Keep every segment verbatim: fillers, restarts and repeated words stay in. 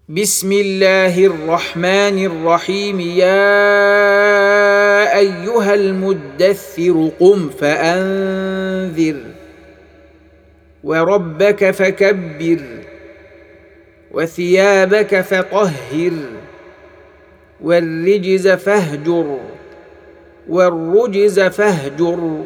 بسم الله الرحمن الرحيم. يا أيها المدثر قم فأنذر وربك فكبر وثيابك فطهر والرجز فاهجر والرجز فاهجر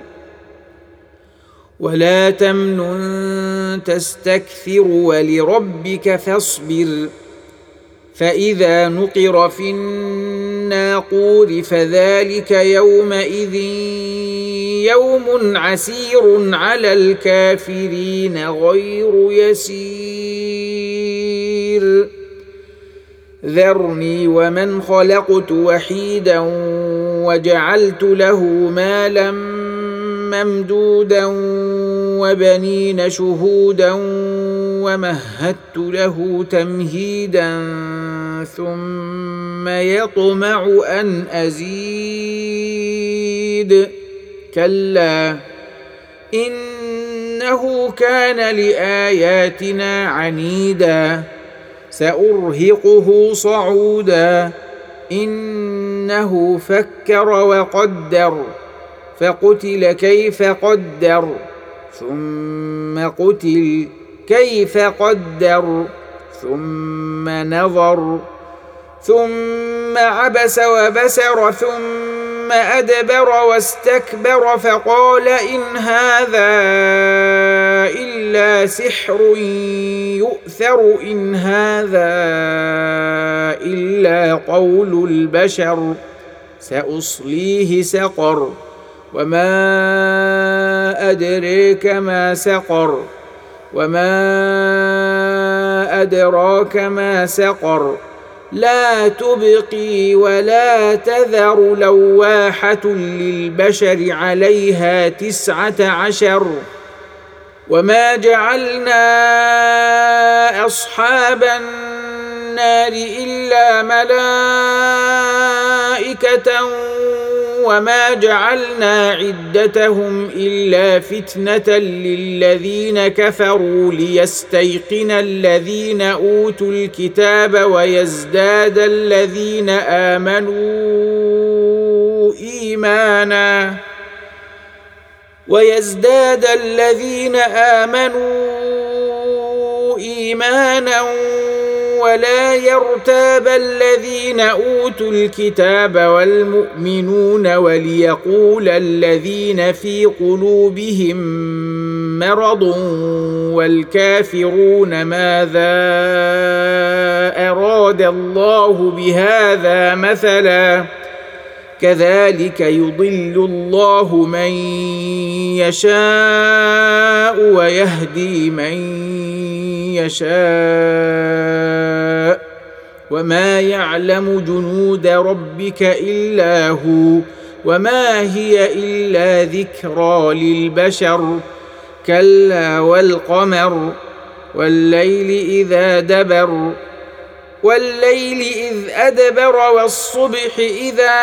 ولا تمنن تستكثر ولربك فاصبر. فإذا نقر في الناقور فذلك يومئذ يوم عسير على الكافرين غير يسير. ذرني ومن خلقت وحيدا وجعلت له مالا ممدودا وبنين شهودا ومهدت له تمهيدا ثم يطمع أن أزيد. كلا إنه كان لآياتنا عنيدا سأرهقه صعودا. إنه فكر وقدر فقتل كيف قدر ثم قتل كيف قدر ثم نظر ثم عبس وبسر ثم أدبر واستكبر فقال إن هذا إلا سحر يؤثر إن هذا إلا قول البشر سأصليه سقر وما أدريك ما سقر وما أدراك ما سقر لا تبقي ولا تذر لواحة للبشر عليها تسعة عشر. وما جعلنا أصحاب النار إلا ملائكة وما جعلنا عدتهم إلا فتنة للذين كفروا ليستيقن الذين أوتوا الكتاب ويزداد الذين آمنوا إيمانا ويزداد الذين آمنوا إيمانا ولا يرتاب الذين أوتوا الكتاب والمؤمنون وليقول الذين في قلوبهم مرض والكافرون ماذا أراد الله بهذا مثلا كذلك يضل الله من يشاء ويهدي من يشاء وما يعلم جنود ربك إلا هو وما هي إلا ذكرى للبشر. كلا والقمر والليل إذا دبر والليل إذ أدبر والصبح إذا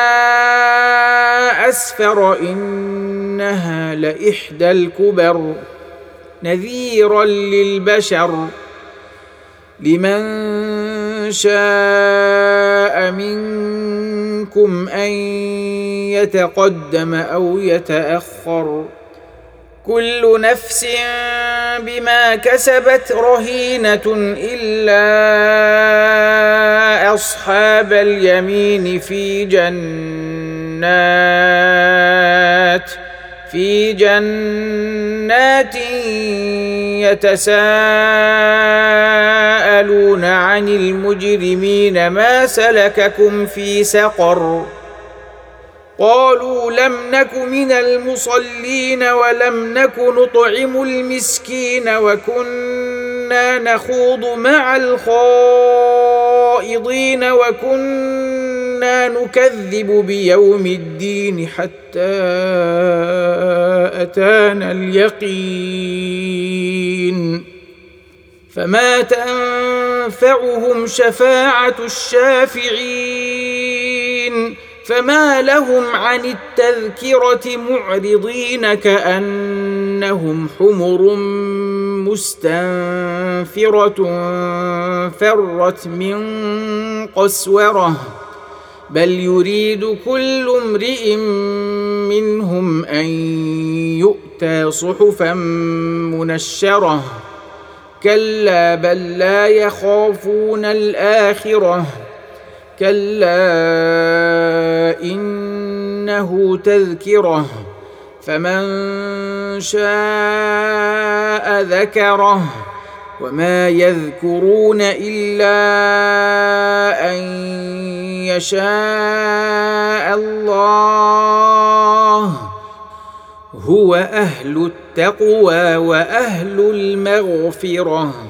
أسفر إنها لإحدى الكبر نذيرا للبشر لمن شاء منكم أن يتقدم أو يتأخر. كل نفس بما كسبت رهينة إلا أصحاب اليمين في جنات في جنات يتساءلون عن المجرمين ما سلككم في سقر قالوا لم نك من المصلين ولم نك نطعم المسكين وكنا نخوض مع الخائضين وكنا نكذب بيوم الدين حتى أتانا اليقين فما تنفعهم شفاعة الشافعين فما لهم عن التذكرة معرضين كأنهم حمر مستنفرة فرت من قسورة بل يريد كل امرئ منهم أن يؤتى صحفا منشرة كلا بل لا يخافون الآخرة كلا إنه تذكرة فمن شاء ذكره وما يذكرون إلا أن يشاء الله هو أهل التقوى وأهل المغفرة.